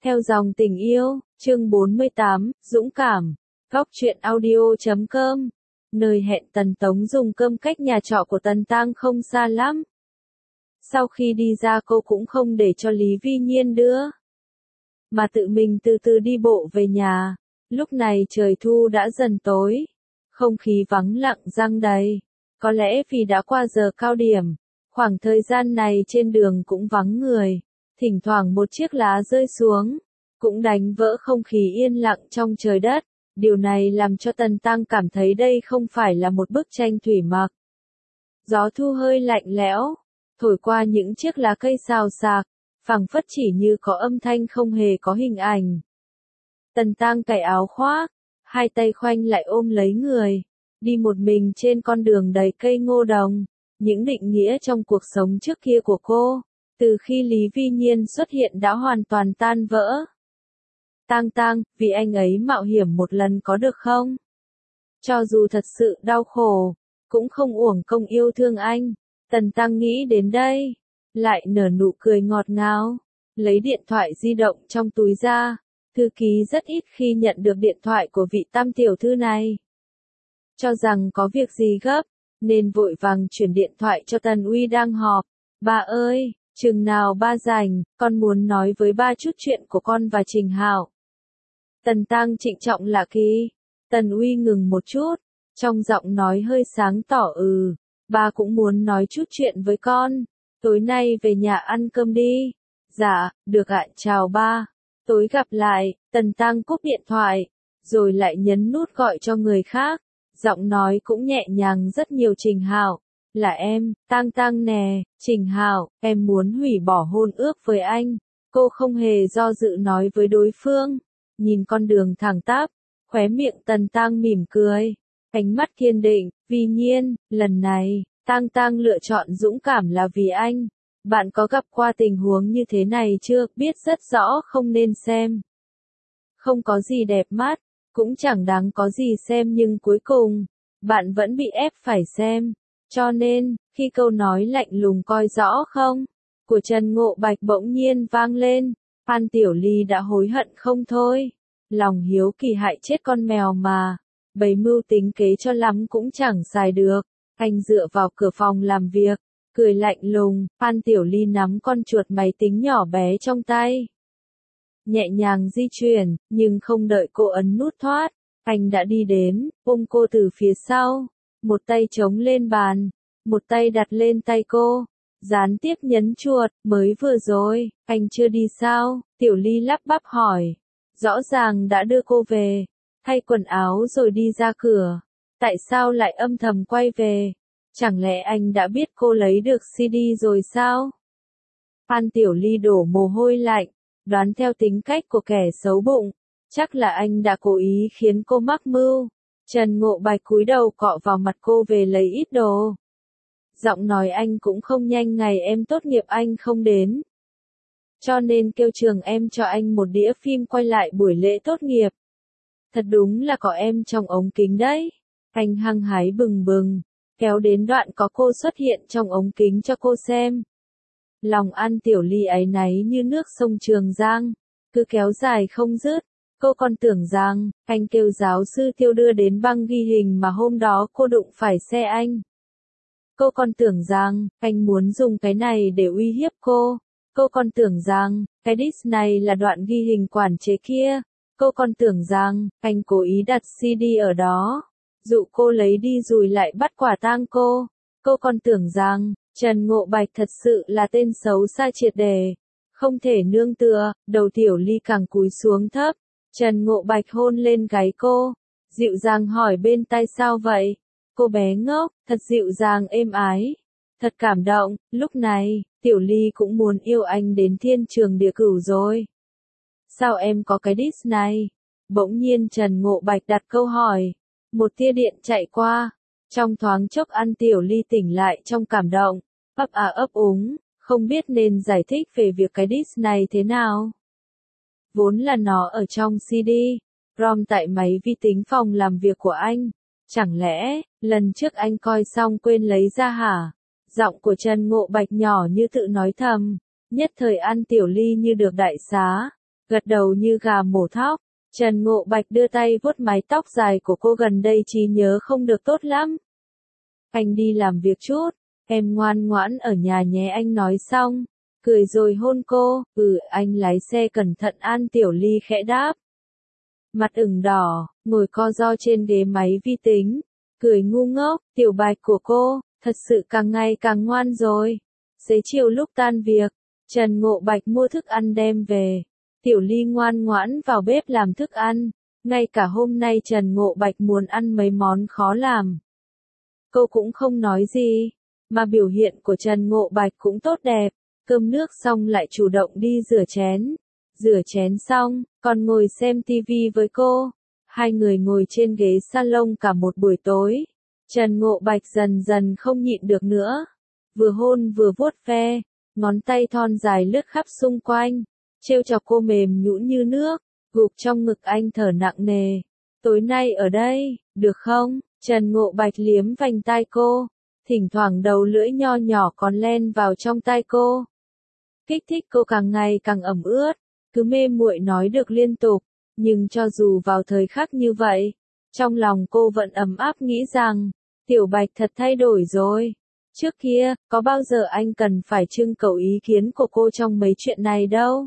Theo dòng tình yêu, chương 48, Dũng cảm, góc truyện audio.com, nơi hẹn Tần Tống dùng cơm cách nhà trọ của Tần Tang không xa lắm. Sau khi đi ra cô cũng không để cho Lý Vi Nhiên đưa, mà tự mình từ từ đi bộ về nhà. Lúc này trời thu đã dần tối, không khí vắng lặng giăng đầy, có lẽ vì đã qua giờ cao điểm, khoảng thời gian này trên đường cũng vắng người. Thỉnh thoảng một chiếc lá rơi xuống, cũng đánh vỡ không khí yên lặng trong trời đất. Điều này làm cho Tần Tăng cảm thấy đây không phải là một bức tranh thủy mặc. Gió thu hơi lạnh lẽo, thổi qua những chiếc lá cây xào xạc, phảng phất chỉ như có âm thanh không hề có hình ảnh. Tần Tăng cởi áo khoác, hai tay khoanh lại ôm lấy người, đi một mình trên con đường đầy cây ngô đồng. Những định nghĩa trong cuộc sống trước kia của cô, từ khi Lý Vi Nhiên xuất hiện đã hoàn toàn tan vỡ. Tăng, vì anh ấy mạo hiểm một lần có được không? Cho dù thật sự đau khổ, cũng không uổng công yêu thương anh. Tần Tăng nghĩ đến đây, lại nở nụ cười ngọt ngào, lấy điện thoại di động trong túi ra. Thư ký rất ít khi nhận được điện thoại của vị Tam tiểu thư này. Cho rằng có việc gì gấp, nên vội vàng chuyển điện thoại cho Tần Uy đang họp. Ba ơi, chừng nào ba rảnh, con muốn nói với ba chút chuyện của con và Trình Hạo. Tần Tăng trịnh trọng lạ kỳ. Tần Uy ngừng một chút, trong giọng nói hơi sáng tỏ ba cũng muốn nói chút chuyện với con. Tối nay về nhà ăn cơm đi. Dạ, được ạ, chào ba. Tối gặp lại. Tần Tăng cúp điện thoại, rồi lại nhấn nút gọi cho người khác. Giọng nói cũng nhẹ nhàng rất nhiều. Trình Hạo, là em, Tăng nè. Trình Hạo, em muốn hủy bỏ hôn ước với anh. Cô không hề do dự nói với đối phương. Nhìn con đường thẳng tắp, khóe miệng Tần Tăng mỉm cười, ánh mắt kiên định. Vi Nhiên, lần này, Tăng lựa chọn dũng cảm là vì anh. Bạn có gặp qua tình huống như thế này chưa? Biết rất rõ không nên xem. Không có gì đẹp mắt, cũng chẳng đáng có gì xem, nhưng cuối cùng, bạn vẫn bị ép phải xem. Cho nên, khi câu nói lạnh lùng coi rõ không của Trần Ngộ Bạch bỗng nhiên vang lên, Phan Tiểu Ly đã hối hận không thôi. Lòng hiếu kỳ hại chết con mèo mà, bày mưu tính kế cho lắm cũng chẳng xài được. Anh dựa vào cửa phòng làm việc, cười lạnh lùng. Phan Tiểu Ly nắm con chuột máy tính nhỏ bé trong tay, nhẹ nhàng di chuyển, nhưng không đợi cô ấn nút thoát, anh đã đi đến, ôm cô từ phía sau, một tay chống lên bàn, một tay đặt lên tay cô, gián tiếp nhấn chuột. Mới vừa rồi, anh chưa đi sao? Tiểu Ly lắp bắp hỏi. Rõ ràng đã đưa cô về, thay quần áo rồi đi ra cửa, tại sao lại âm thầm quay về? Chẳng lẽ anh đã biết cô lấy được CD rồi sao? Phan Tiểu Ly đổ mồ hôi lạnh, đoán theo tính cách của kẻ xấu bụng, chắc là anh đã cố ý khiến cô mắc mưu. Trần Ngộ Bạch cúi đầu cọ vào mặt cô về lấy ít đồ. Giọng nói anh cũng không nhanh. Ngày em tốt nghiệp anh không đến, cho nên kêu trường em cho anh một đĩa phim quay lại buổi lễ tốt nghiệp. Thật đúng là có em trong ống kính đấy. Anh hăng hái bừng bừng, kéo đến đoạn có cô xuất hiện trong ống kính cho cô xem. Lòng An Tiểu Ly áy náy như nước sông Trường Giang, cứ kéo dài không dứt. Cô còn tưởng rằng, anh kêu giáo sư Tiêu đưa đến băng ghi hình mà hôm đó cô đụng phải xe anh. Cô còn tưởng rằng, anh muốn dùng cái này để uy hiếp cô. Cô còn tưởng rằng, cái disk này là đoạn ghi hình quản chế kia. Cô còn tưởng rằng, anh cố ý đặt CD ở đó, dụ cô lấy đi rồi lại bắt quả tang cô. Cô còn tưởng rằng, Trần Ngộ Bạch thật sự là tên xấu xa triệt để, không thể nương tựa. Đầu Tiểu Ly càng cúi xuống thấp, Trần Ngộ Bạch hôn lên gáy cô, dịu dàng hỏi bên tai sao vậy? Cô bé ngốc, thật dịu dàng êm ái, thật cảm động. Lúc này, Tiểu Ly cũng muốn yêu anh đến thiên trường địa cửu rồi. Sao em có cái disk này? Bỗng nhiên Trần Ngộ Bạch đặt câu hỏi. Một tia điện chạy qua, trong thoáng chốc An Tiểu Ly tỉnh lại trong cảm động, ấp úng, không biết nên giải thích về việc cái disk này thế nào. Vốn là nó ở trong CD, ROM tại máy vi tính phòng làm việc của anh. Chẳng lẽ, lần trước anh coi xong quên lấy ra hả? Giọng của Trần Ngộ Bạch nhỏ như tự nói thầm, nhất thời An Tiểu Ly như được đại xá, gật đầu như gà mổ thóc. Trần Ngộ Bạch đưa tay vuốt mái tóc dài của cô, gần đây trí nhớ không được tốt lắm. Anh đi làm việc chút, em ngoan ngoãn ở nhà nhé, anh nói xong, cười rồi hôn cô. Anh lái xe cẩn thận, An Tiểu Ly khẽ đáp. Mặt ửng đỏ, ngồi co ro trên ghế máy vi tính, cười ngu ngốc. Tiểu Bạch của cô, thật sự càng ngày càng ngoan rồi. Xế chiều lúc tan việc, Trần Ngộ Bạch mua thức ăn đem về. Tiểu Ly ngoan ngoãn vào bếp làm thức ăn. Ngay cả hôm nay Trần Ngộ Bạch muốn ăn mấy món khó làm, cô cũng không nói gì, mà biểu hiện của Trần Ngộ Bạch cũng tốt đẹp. Cơm nước xong lại chủ động đi rửa chén. Rửa chén xong, còn ngồi xem tivi với cô. Hai người ngồi trên ghế salon cả một buổi tối. Trần Ngộ Bạch dần dần không nhịn được nữa. Vừa hôn vừa vuốt ve, ngón tay thon dài lướt khắp xung quanh, trêu chọc cô mềm nhũn như nước, gục trong ngực anh thở nặng nề. Tối nay ở đây, được không? Trần Ngộ Bạch liếm vành tai cô, thỉnh thoảng đầu lưỡi nho nhỏ còn len vào trong tai cô. Kích thích cô càng ngày càng ẩm ướt, cứ mê muội nói được liên tục, nhưng cho dù vào thời khắc như vậy, trong lòng cô vẫn ấm áp nghĩ rằng, Tiểu Bạch thật thay đổi rồi. Trước kia, có bao giờ anh cần phải trưng cầu ý kiến của cô trong mấy chuyện này đâu.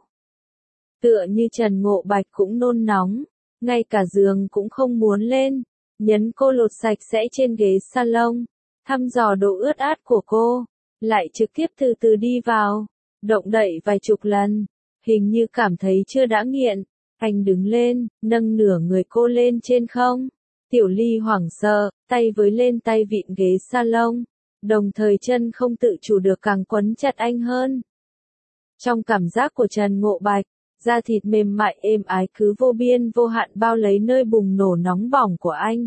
Tựa như Trần Ngộ Bạch cũng nôn nóng, ngay cả giường cũng không muốn lên, nhấn cô lột sạch sẽ trên ghế salon, thăm dò độ ướt át của cô, lại trực tiếp từ từ đi vào, động đậy vài chục lần, hình như cảm thấy chưa đã nghiện. Anh đứng lên, nâng nửa người cô lên trên không. Tiểu Ly hoảng sợ, tay với lên tay vịn ghế salon, đồng thời chân không tự chủ được càng quấn chặt anh hơn. Trong cảm giác của Trần Ngộ Bạch, da thịt mềm mại êm ái cứ vô biên vô hạn bao lấy nơi bùng nổ nóng bỏng của anh,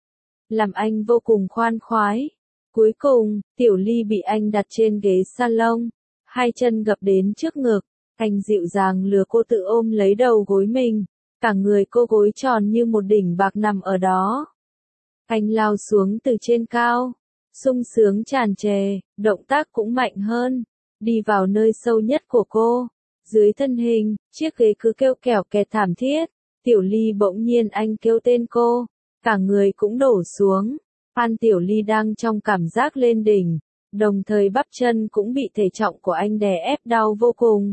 làm anh vô cùng khoan khoái. Cuối cùng, Tiểu Ly bị anh đặt trên ghế salon, hai chân gập đến trước ngực, anh dịu dàng lừa cô tự ôm lấy đầu gối mình, cả người cô gối tròn như một đỉnh bạc nằm ở đó. Anh lao xuống từ trên cao, sung sướng tràn trề, động tác cũng mạnh hơn, đi vào nơi sâu nhất của cô. Dưới thân hình, chiếc ghế cứ kêu kẻo kẹt thảm thiết. Tiểu Ly bỗng nhiên anh kêu tên cô, cả người cũng đổ xuống. An Tiểu Ly đang trong cảm giác lên đỉnh, đồng thời bắp chân cũng bị thể trọng của anh đè ép đau vô cùng.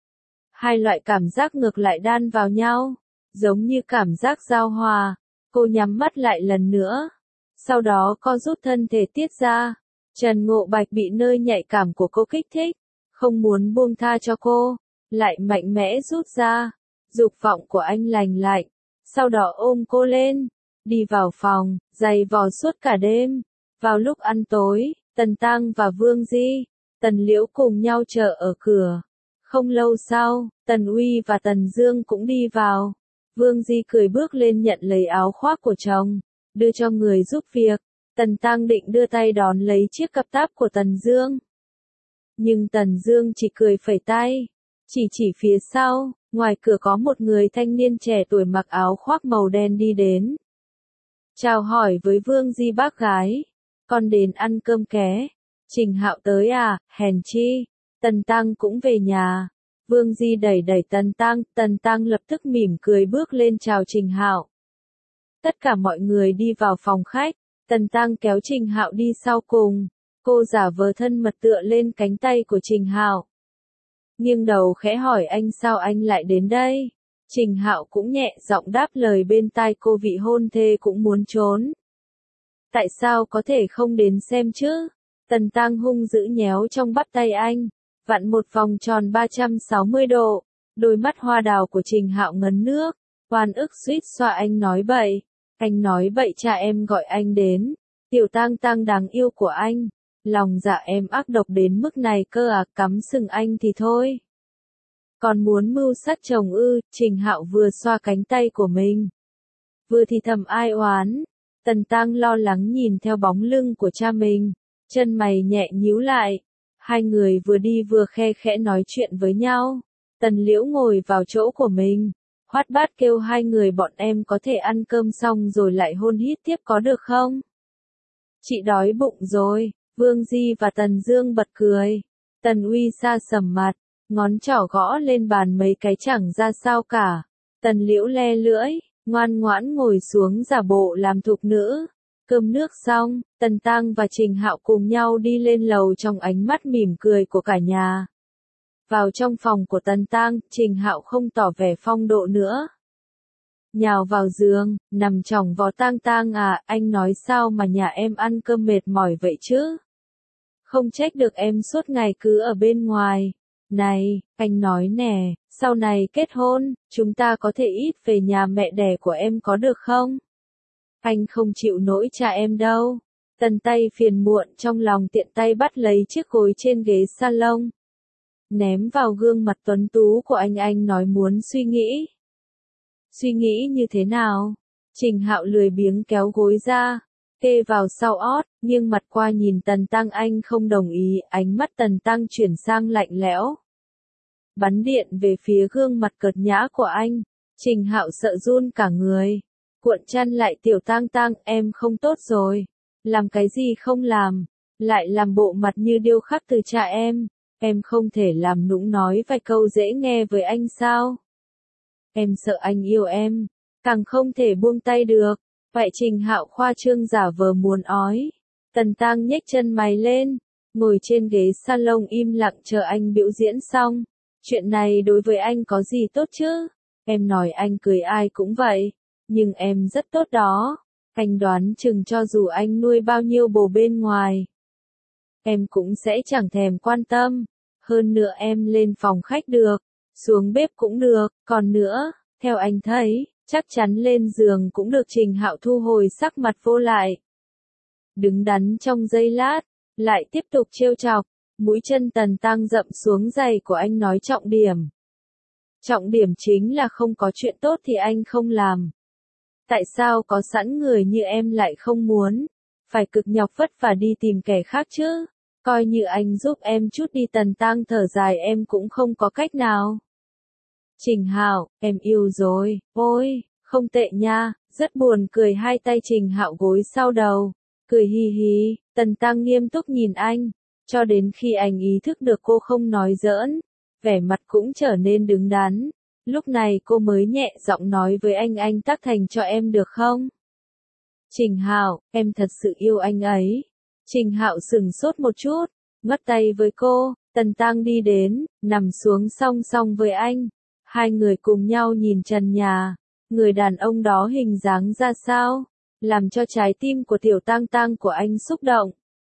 Hai loại cảm giác ngược lại đan vào nhau, giống như cảm giác giao hòa. Cô nhắm mắt lại lần nữa, sau đó co rút thân thể tiết ra. Trần Ngộ Bạch bị nơi nhạy cảm của cô kích thích, không muốn buông tha cho cô, lại mạnh mẽ rút ra. Dục vọng của anh lành lạnh, sau đó ôm cô lên, đi vào phòng, giày vò suốt cả đêm. Vào lúc ăn tối, Tần Tăng và Vương Di, Tần Liễu cùng nhau chờ ở cửa. Không lâu sau, Tần Uy và Tần Dương cũng đi vào. Vương Di cười bước lên nhận lấy áo khoác của chồng, đưa cho người giúp việc. Tần Tăng định đưa tay đón lấy chiếc cặp táp của Tần Dương, nhưng Tần Dương chỉ cười phẩy tay, chỉ phía sau. Ngoài cửa có một người thanh niên trẻ tuổi mặc áo khoác màu đen đi đến. Chào hỏi với Vương Di bác gái, con đến ăn cơm ké. Trình Hạo tới à, hèn chi, Tần Tăng cũng về nhà. Vương Di đẩy đẩy Tần Tăng lập tức mỉm cười bước lên chào Trình Hạo. Tất cả mọi người đi vào phòng khách, Tần Tăng kéo Trình Hạo đi sau cùng. Cô giả vờ thân mật tựa lên cánh tay của Trình Hạo, nghiêng đầu khẽ hỏi anh sao anh lại đến đây. Trình Hạo cũng nhẹ giọng đáp lời bên tai cô, vị hôn thê cũng muốn trốn. Tại sao có thể không đến xem chứ? Tần Tăng hung dữ nhéo trong bắp tay anh, vặn một vòng tròn 360 độ. Đôi mắt hoa đào của Trình Hạo ngấn nước, oan ức suýt xoa. Anh nói bậy, anh nói bậy, cha em gọi anh đến. Tiểu Tang Tang đáng yêu của anh, lòng dạ em ác độc đến mức này cơ à, cắm sừng anh thì thôi, còn muốn mưu sát chồng ư? Trình Hạo vừa xoa cánh tay của mình, vừa thì thầm ai oán. Tần Tăng lo lắng nhìn theo bóng lưng của cha mình, chân mày nhẹ nhíu lại. Hai người vừa đi vừa khe khẽ nói chuyện với nhau. Tần Liễu ngồi vào chỗ của mình, hoạt bát kêu hai người bọn em có thể ăn cơm xong rồi lại hôn hít tiếp có được không? Chị đói bụng rồi. Vương Di và Tần Dương bật cười. Tần Uy xa sầm mặt, ngón trỏ gõ lên bàn mấy cái chẳng ra sao cả. Tần Liễu le lưỡi, ngoan ngoãn ngồi xuống giả bộ làm thục nữ. Cơm nước xong, Tần Tăng và Trình Hạo cùng nhau đi lên lầu trong ánh mắt mỉm cười của cả nhà. Vào trong phòng của Tần Tăng, Trình Hạo không tỏ vẻ phong độ nữa. Nhào vào giường, nằm chỏng vó Tang Tang à, anh nói sao mà nhà em ăn cơm mệt mỏi vậy chứ? Không trách được em suốt ngày cứ ở bên ngoài. Này, anh nói nè, sau này kết hôn, chúng ta có thể ít về nhà mẹ đẻ của em có được không? Anh không chịu nổi cha em đâu. Tần Tay phiền muộn trong lòng tiện tay bắt lấy chiếc gối trên ghế salon. Ném vào gương mặt tuấn tú của anh nói muốn suy nghĩ. Suy nghĩ như thế nào? Trình Hạo lười biếng kéo gối ra, kê vào sau ót, nghiêng mặt qua nhìn Tần Tăng. Anh không đồng ý, ánh mắt Tần Tăng chuyển sang lạnh lẽo. Bắn điện về phía gương mặt cợt nhã của anh. Trình Hạo sợ run cả người. Cuộn chăn lại Tiểu Tang Tang, em không tốt rồi. Làm cái gì không làm, lại làm bộ mặt như điêu khắc từ cha em. Em không thể làm nũng nói vài câu dễ nghe với anh sao? Em sợ anh yêu em, càng không thể buông tay được. Vậy Trình Hạo khoa trương giả vờ muốn ói. Tần Tăng nhếch chân mày lên, ngồi trên ghế salon im lặng chờ anh biểu diễn xong. Chuyện này đối với anh có gì tốt chứ? Em nói anh cười ai cũng vậy, nhưng em rất tốt đó. Anh đoán chừng cho dù anh nuôi bao nhiêu bồ bên ngoài, em cũng sẽ chẳng thèm quan tâm. Hơn nữa em lên phòng khách được, xuống bếp cũng được, còn nữa, theo anh thấy, chắc chắn lên giường cũng được. Trình Hạo thu hồi sắc mặt vô lại. Đứng đắn trong giây lát, lại tiếp tục trêu chọc, mũi chân Tần Tăng dậm xuống giày của anh nói trọng điểm. Trọng điểm chính là không có chuyện tốt thì anh không làm. Tại sao có sẵn người như em lại không muốn? Phải cực nhọc vất vả đi tìm kẻ khác chứ? Coi như anh giúp em chút đi. Tần Tăng thở dài, em cũng không có cách nào. Trình Hạo, em yêu rồi, ôi, không tệ nha, rất buồn cười. Hai tay Trình Hạo gối sau đầu, cười hi hi. Tần Tăng nghiêm túc nhìn anh, cho đến khi anh ý thức được cô không nói giỡn, vẻ mặt cũng trở nên đứng đắn. Lúc này cô mới nhẹ giọng nói với anh tác thành cho em được không? Trình Hạo, em thật sự yêu anh ấy. Trình Hạo sững sốt một chút, ngắt tay với cô. Tần Tăng đi đến, nằm xuống song song với anh. Hai người cùng nhau nhìn trần nhà. Người đàn ông đó hình dáng ra sao? Làm cho trái tim của Tiểu Tang Tang của anh xúc động.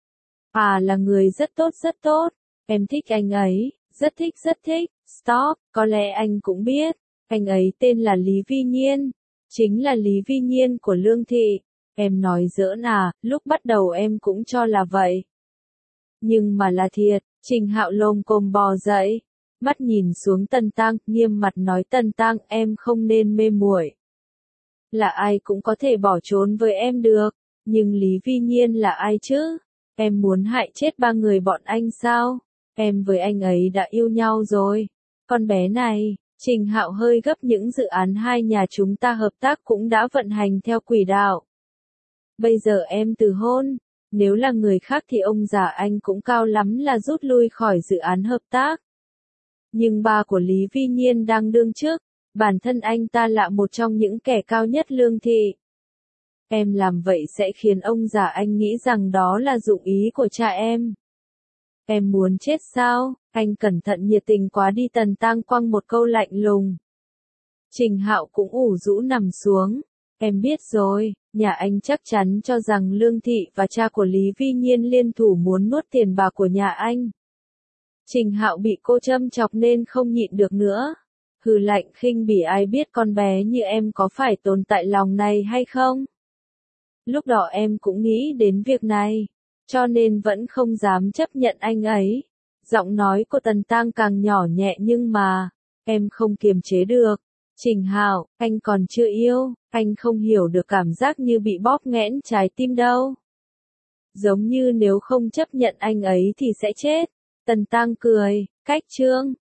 À, là người rất tốt. Em thích anh ấy, rất thích. Stop, có lẽ anh cũng biết. Anh ấy tên là Lý Vi Nhiên. Chính là Lý Vi Nhiên của Lương Thị. Em nói giỡn à, lúc bắt đầu em cũng cho là vậy. Nhưng mà là thiệt. Trình Hạo lồm cồm bò dậy, mắt nhìn xuống Tần Tăng, nghiêm mặt nói Tần Tăng, em không nên mê muội. Là ai cũng có thể bỏ trốn với em được, nhưng Lý Vi Nhiên là ai chứ? Em muốn hại chết ba người bọn anh sao? Em với anh ấy đã yêu nhau rồi. Con bé này, Trình Hạo hơi gấp, những dự án hai nhà chúng ta hợp tác cũng đã vận hành theo quỹ đạo. Bây giờ em từ hôn, nếu là người khác thì ông già anh cũng cao lắm là rút lui khỏi dự án hợp tác. Nhưng ba của Lý Vi Nhiên đang đương chức, bản thân anh ta là một trong những kẻ cao nhất Lương Thị. Em làm vậy sẽ khiến ông già anh nghĩ rằng đó là dụng ý của cha em. Em muốn chết sao? Anh cẩn thận nhiệt tình quá đi. Tần Tăng quăng một câu lạnh lùng. Trình Hạo cũng ủ rũ nằm xuống. Em biết rồi, nhà anh chắc chắn cho rằng Lương Thị và cha của Lý Vi Nhiên liên thủ muốn nuốt tiền bạc của nhà anh. Trình Hạo bị cô châm chọc nên không nhịn được nữa. Hừ lạnh khinh bỉ, ai biết con bé như em có phải tồn tại lòng này hay không? Lúc đó em cũng nghĩ đến việc này, cho nên vẫn không dám chấp nhận anh ấy. Giọng nói của Tần Tăng càng nhỏ nhẹ, nhưng mà, em không kiềm chế được. Trình Hạo, anh còn chưa yêu, anh không hiểu được cảm giác như bị bóp nghẽn trái tim đâu. Giống như nếu không chấp nhận anh ấy thì sẽ chết. Tần Tăng cười, cách chương.